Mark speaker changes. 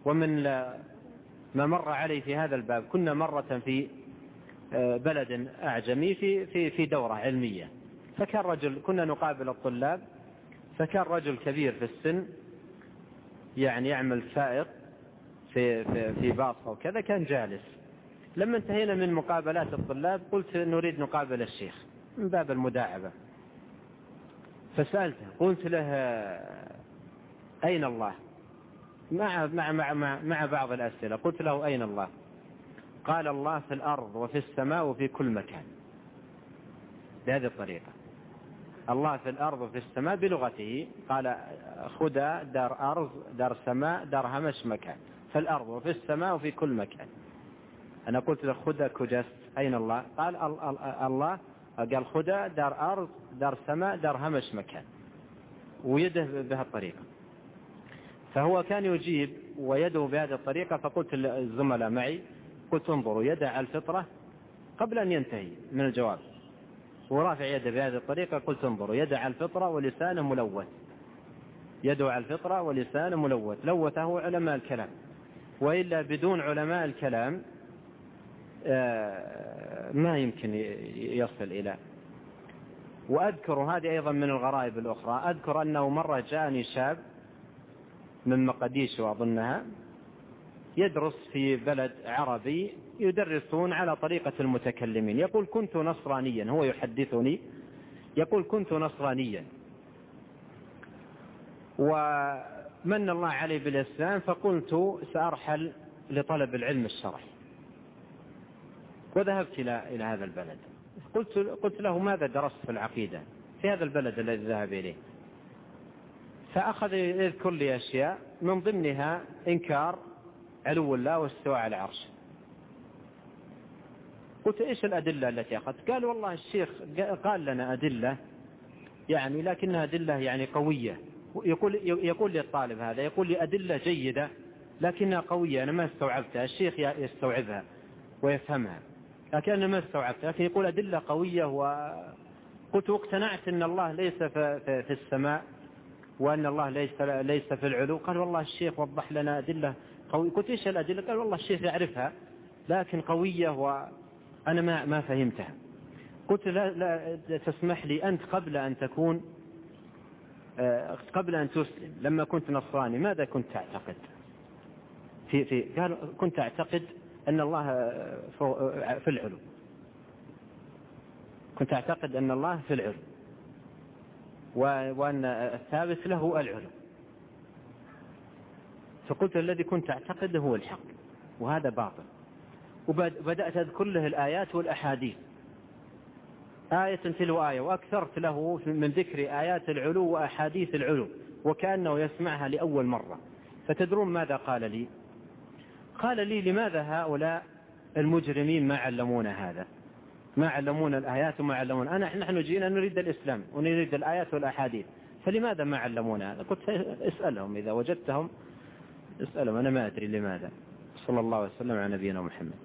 Speaker 1: ومن ما مر علي في هذا الباب، كنا مرة في بلد أعجمي في دورة علمية، فكان رجل، كنا نقابل الطلاب، فكان رجل كبير في السن يعني يعمل سائق في باص أو كذا، كان جالس. لما انتهينا من مقابلات الطلاب قلت نريد نقابل الشيخ من باب المداعبة، فسألته قلت له أين الله؟ مع بعض الأسئلة قلت له أين الله؟ قال الله في الأرض وفي السماء وفي كل مكان، بهذه الطريقة. الله في الأرض وفي السماء بلغته، قال خدا دار أرض دار سماء دار همش مكان، في الأرض وفي السماء وفي كل مكان. أنا قلت له خدا كجست أين الله؟ قال الله، قال خدا دار أرض دار سماء دار همش مكان، ويده بهالطريقة. فهو كان يجيب ويده بهذه الطريقة، فقلت للزملاء معي، قلت انظروا يده على الفطرة قبل أن ينتهي من الجواب، ورافع يده بهذه الطريقة، قلت انظروا يده على الفطرة ولسانه ملوث، يده على الفطرة ولسانه ملوث، لوثه علماء الكلام، وإلا بدون علماء الكلام ما يمكن يصل إلى. وأذكر هذه أيضا من الغرائب الأخرى، أذكر أنه مرة جاءني شاب من مقديشو أظنها، يدرس في بلد عربي يدرسون على طريقة المتكلمين، يقول كنت نصرانيا، هو يحدثني يقول كنت نصرانيا ومن الله علي بالإسلام، فقلت سأرحل لطلب العلم الشرعي، وذهبت إلى هذا البلد. قلت له ماذا درست في العقيدة في هذا البلد الذي ذهب إليه؟ فأخذ يذكر لي أشياء من ضمنها إنكار علو الله واستواء على العرش. قلت إيش الأدلة التي أخذت؟ قال والله الشيخ قال لنا أدلة يعني، لكنها أدلة يعني قوية. يقول لي الطالب هذا، يقول لي أدلة جيدة لكنها قوية، أنا ما استوعبتها، الشيخ يستوعبها ويفهمها لكن أنا ما استوعبتها، لكن يقول أدلة قوية. وقلت واقتنعت أن الله ليس في السماء وأن الله ليس في العلو. قال والله الشيخ وضح لنا أدلة قوية. قلت إيش الأدلة؟ قال والله الشيخ يعرفها لكن قوية وأنا ما فهمتها. قلت لا تسمح لي، أنت قبل أن تسلم لما كنت نصراني ماذا كنت تعتقد؟ قال كنت أعتقد أن الله في العلو، كنت أعتقد أن الله في العلو وأن الثابت له العلو. فقلت الذي كنت أعتقده هو الحق وهذا باطل. وبدأت أذكر له الآيات والأحاديث آية تلو آية، وأكثرت له من ذكر آيات العلو وأحاديث العلو وكأنه يسمعها لأول مرة. فتدرون ماذا قال لي؟ قال لي لماذا هؤلاء المجرمين ما علمونا هذا، ما علمونا الآيات وما علمونا، نحن جينا نريد الإسلام ونريد الآيات والأحاديث، فلماذا ما علمونا هذا؟ قلت اسألهم إذا وجدتهم اسألهم، أنا ما أدري لماذا. صلى الله عليه وسلم على نبينا محمد.